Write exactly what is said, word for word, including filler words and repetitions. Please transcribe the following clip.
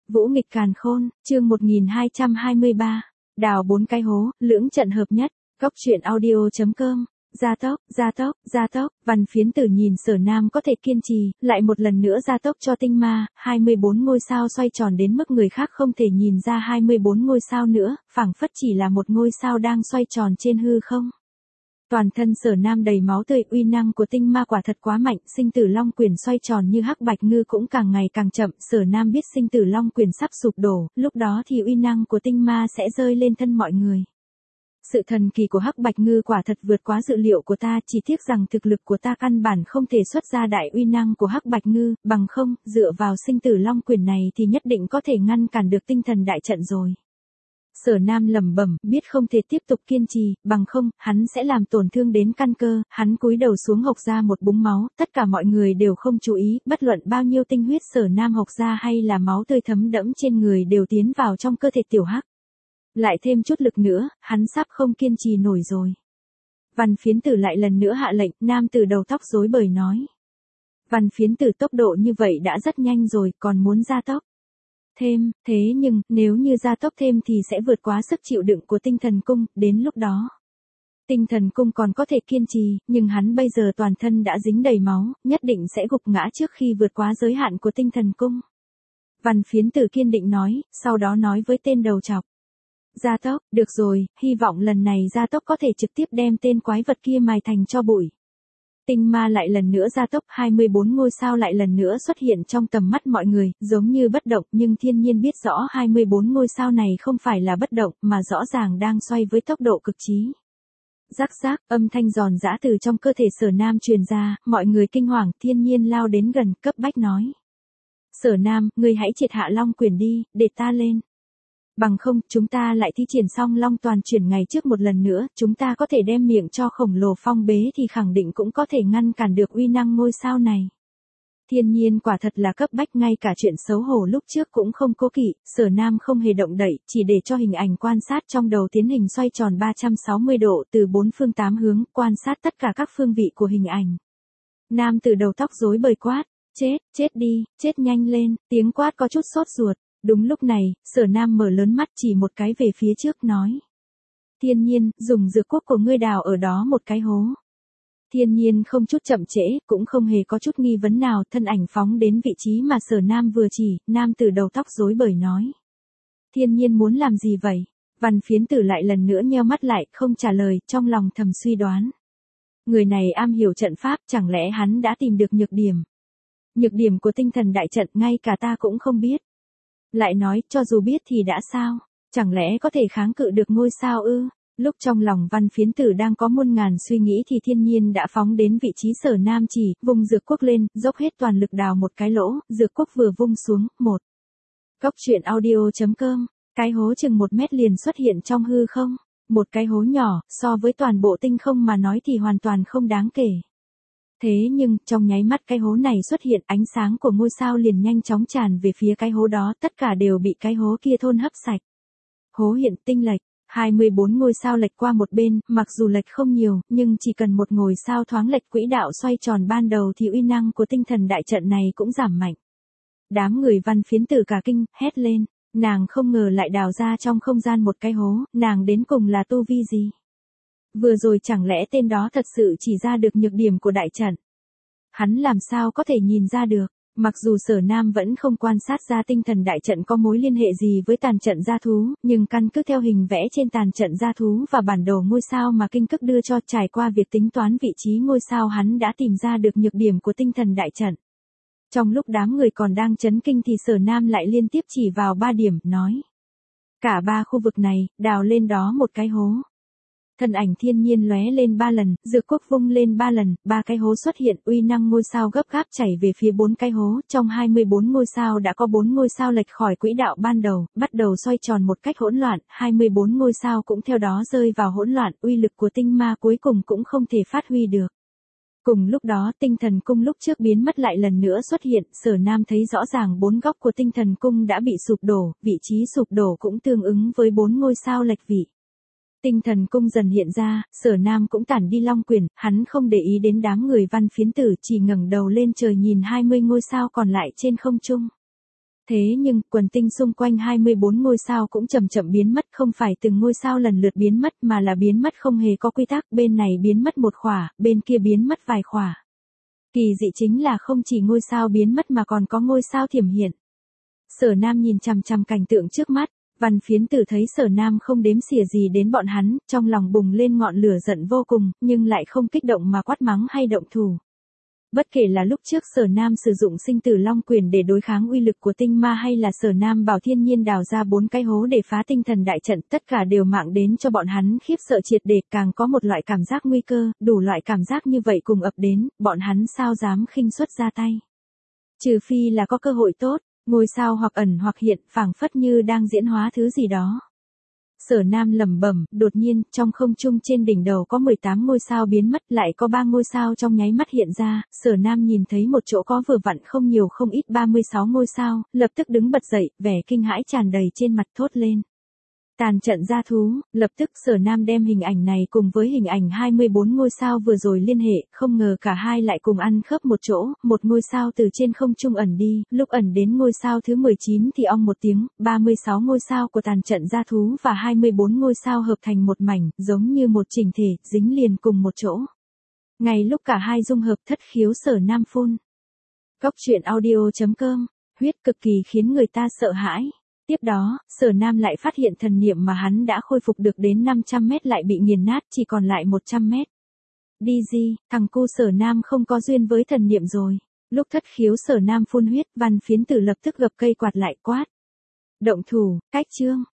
Vũ nghịch càn khôn, chương một nghìn hai trăm hai mươi ba. Đào bốn cái hố, lưỡng trận hợp nhất. Góc truyện audio chấm com. Gia tốc, gia tốc, gia tốc. Văn Phiến Tử nhìn Sở Nam có thể kiên trì, lại một lần nữa gia tốc cho tinh ma, hai mươi bốn ngôi sao xoay tròn đến mức người khác không thể nhìn ra hai mươi bốn ngôi sao nữa, phảng phất chỉ là một ngôi sao đang xoay tròn trên hư không. Toàn thân Sở Nam đầy máu tươi, uy năng của tinh ma quả thật quá mạnh, sinh tử long quyền xoay tròn như hắc bạch ngư cũng càng ngày càng chậm, Sở Nam biết sinh tử long quyền sắp sụp đổ, lúc đó thì uy năng của tinh ma sẽ rơi lên thân mọi người. Sự thần kỳ của hắc bạch ngư quả thật vượt quá dự liệu của ta, chỉ tiếc rằng thực lực của ta căn bản không thể xuất ra đại uy năng của hắc bạch ngư, bằng không, dựa vào sinh tử long quyền này thì nhất định có thể ngăn cản được tinh thần đại trận rồi. Sở Nam lẩm bẩm, biết không thể tiếp tục kiên trì, bằng không, hắn sẽ làm tổn thương đến căn cơ, hắn cúi đầu xuống hộc ra một búng máu, tất cả mọi người đều không chú ý, bất luận bao nhiêu tinh huyết Sở Nam hộc ra hay là máu tươi thấm đẫm trên người đều tiến vào trong cơ thể tiểu hắc. Lại thêm chút lực nữa, hắn sắp không kiên trì nổi rồi. Văn Phiến Tử lại lần nữa hạ lệnh, nam tử đầu tóc rối bời nói. Văn Phiến Tử tốc độ như vậy đã rất nhanh rồi, còn muốn gia tốc thêm, thế nhưng, nếu như gia tốc thêm thì sẽ vượt quá sức chịu đựng của tinh thần cung, đến lúc đó. Tinh thần cung còn có thể kiên trì, nhưng hắn bây giờ toàn thân đã dính đầy máu, nhất định sẽ gục ngã trước khi vượt quá giới hạn của tinh thần cung. Văn Phiến Tử kiên định nói, sau đó nói với tên đầu trọc. Gia tốc, được rồi, hy vọng lần này gia tốc có thể trực tiếp đem tên quái vật kia mài thành cho bụi. Tinh ma lại lần nữa gia tốc, hai mươi bốn ngôi sao lại lần nữa xuất hiện trong tầm mắt mọi người, giống như bất động, nhưng thiên nhiên biết rõ hai mươi bốn ngôi sao này không phải là bất động, mà rõ ràng đang xoay với tốc độ cực trí. Rắc rắc, âm thanh giòn giã từ trong cơ thể Sở Nam truyền ra, mọi người kinh hoàng, thiên nhiên lao đến gần, cấp bách nói. Sở Nam, ngươi hãy triệt hạ long quyền đi, để ta lên. Bằng không, chúng ta lại thi triển xong long toàn chuyển ngày trước một lần nữa, chúng ta có thể đem miệng cho khổng lồ phong bế thì khẳng định cũng có thể ngăn cản được uy năng ngôi sao này. Thiên nhiên quả thật là cấp bách, ngay cả chuyện xấu hổ lúc trước cũng không cố kỵ, Sở Nam không hề động đậy, chỉ để cho hình ảnh quan sát trong đầu tiến hình xoay tròn ba trăm sáu mươi độ từ bốn phương tám hướng, quan sát tất cả các phương vị của hình ảnh. Nam từ đầu tóc rối bời quát, chết, chết đi, chết nhanh lên, tiếng quát có chút sốt ruột. Đúng lúc này, Sở Nam mở lớn mắt chỉ một cái về phía trước nói. Thiên nhiên, dùng dược quốc của ngươi đào ở đó một cái hố. Thiên nhiên không chút chậm trễ, cũng không hề có chút nghi vấn nào, thân ảnh phóng đến vị trí mà Sở Nam vừa chỉ, nam từ đầu tóc rối bời nói. Thiên nhiên muốn làm gì vậy? Văn Phiến Tử lại lần nữa nheo mắt lại, không trả lời, trong lòng thầm suy đoán. Người này am hiểu trận pháp, chẳng lẽ hắn đã tìm được nhược điểm? Nhược điểm của tinh thần đại trận ngay cả ta cũng không biết. Lại nói, cho dù biết thì đã sao? Chẳng lẽ có thể kháng cự được ngôi sao ư? Lúc trong lòng Văn Phiến Tử đang có muôn ngàn suy nghĩ thì thiên nhiên đã phóng đến vị trí Sở Nam chỉ, vùng dược quốc lên, dốc hết toàn lực đào một cái lỗ, dược quốc vừa vung xuống, một. Góc truyện audio chấm com, cái hố chừng một mét liền xuất hiện trong hư không. Một cái hố nhỏ, so với toàn bộ tinh không mà nói thì hoàn toàn không đáng kể. Thế nhưng, trong nháy mắt cái hố này xuất hiện, ánh sáng của ngôi sao liền nhanh chóng tràn về phía cái hố đó, tất cả đều bị cái hố kia thôn hấp sạch. Hố hiện tinh lệch, hai mươi bốn ngôi sao lệch qua một bên, mặc dù lệch không nhiều, nhưng chỉ cần một ngôi sao thoáng lệch quỹ đạo xoay tròn ban đầu thì uy năng của tinh thần đại trận này cũng giảm mạnh. Đám người Văn Phiến Tử cả kinh, hét lên, nàng không ngờ lại đào ra trong không gian một cái hố, nàng đến cùng là tu vi gì? Vừa rồi chẳng lẽ tên đó thật sự chỉ ra được nhược điểm của đại trận? Hắn làm sao có thể nhìn ra được? Mặc dù Sở Nam vẫn không quan sát ra tinh thần đại trận có mối liên hệ gì với tàn trận gia thú, nhưng căn cứ theo hình vẽ trên tàn trận gia thú và bản đồ ngôi sao mà kinh cức đưa cho, trải qua việc tính toán vị trí ngôi sao, hắn đã tìm ra được nhược điểm của tinh thần đại trận. Trong lúc đám người còn đang chấn kinh thì Sở Nam lại liên tiếp chỉ vào ba điểm, nói. Cả ba khu vực này, đào lên đó một cái hố. Thân ảnh thiên nhiên lóe lên ba lần, dược quốc vung lên ba lần, ba cái hố xuất hiện, uy năng ngôi sao gấp gáp chảy về phía bốn cái hố, trong hai mươi bốn ngôi sao đã có bốn ngôi sao lệch khỏi quỹ đạo ban đầu, bắt đầu xoay tròn một cách hỗn loạn, hai mươi bốn ngôi sao cũng theo đó rơi vào hỗn loạn, uy lực của tinh ma cuối cùng cũng không thể phát huy được. Cùng lúc đó, tinh thần cung lúc trước biến mất lại lần nữa xuất hiện, Sở Nam thấy rõ ràng bốn góc của tinh thần cung đã bị sụp đổ, vị trí sụp đổ cũng tương ứng với bốn ngôi sao lệch vị. Tinh thần cung dần hiện ra, Sở Nam cũng tản đi long quyền, hắn không để ý đến đám người Văn Phiến Tử, chỉ ngẩng đầu lên trời nhìn hai mươi ngôi sao còn lại trên không trung. Thế nhưng, quần tinh xung quanh hai mươi bốn ngôi sao cũng chậm chậm biến mất, không phải từng ngôi sao lần lượt biến mất mà là biến mất không hề có quy tắc, bên này biến mất một khỏa, bên kia biến mất vài khỏa. Kỳ dị chính là không chỉ ngôi sao biến mất mà còn có ngôi sao thiểm hiện. Sở Nam nhìn chằm chằm cảnh tượng trước mắt, Văn Phiến Tử thấy Sở Nam không đếm xỉa gì đến bọn hắn, trong lòng bùng lên ngọn lửa giận vô cùng, nhưng lại không kích động mà quát mắng hay động thủ. Bất kể là lúc trước Sở Nam sử dụng sinh tử long quyền để đối kháng uy lực của tinh ma hay là Sở Nam bảo thiên nhiên đào ra bốn cái hố để phá tinh thần đại trận, tất cả đều mạng đến cho bọn hắn khiếp sợ triệt để, càng có một loại cảm giác nguy cơ, đủ loại cảm giác như vậy cùng ập đến, bọn hắn sao dám khinh suất ra tay. Trừ phi là có cơ hội tốt, ngôi sao hoặc ẩn hoặc hiện, phảng phất như đang diễn hóa thứ gì đó. Sở Nam lẩm bẩm, đột nhiên, trong không trung trên đỉnh đầu có mười tám ngôi sao biến mất, lại có ba ngôi sao trong nháy mắt hiện ra, Sở Nam nhìn thấy một chỗ có vừa vặn không nhiều không ít ba mươi sáu ngôi sao, lập tức đứng bật dậy, vẻ kinh hãi tràn đầy trên mặt thốt lên. Tàn trận gia thú, lập tức Sở Nam đem hình ảnh này cùng với hình ảnh hai mươi bốn ngôi sao vừa rồi liên hệ, không ngờ cả hai lại cùng ăn khớp một chỗ, một ngôi sao từ trên không trung ẩn đi, lúc ẩn đến ngôi sao thứ mười chín thì ong một tiếng, ba mươi sáu ngôi sao của tàn trận gia thú và hai mươi bốn ngôi sao hợp thành một mảnh, giống như một chỉnh thể, dính liền cùng một chỗ. Ngay lúc cả hai dung hợp thất khiếu Sở Nam phun. Cốc truyện audio chấm com, huyết cực kỳ khiến người ta sợ hãi. Tiếp đó, Sở Nam lại phát hiện thần niệm mà hắn đã khôi phục được đến năm trăm mét lại bị nghiền nát, chỉ còn lại một trăm mét. Đi gì, thằng cu Sở Nam không có duyên với thần niệm rồi. Lúc thất khiếu Sở Nam phun huyết, Văn Phiến Tử lập tức gập cây quạt lại quát. Động thủ, cách chương.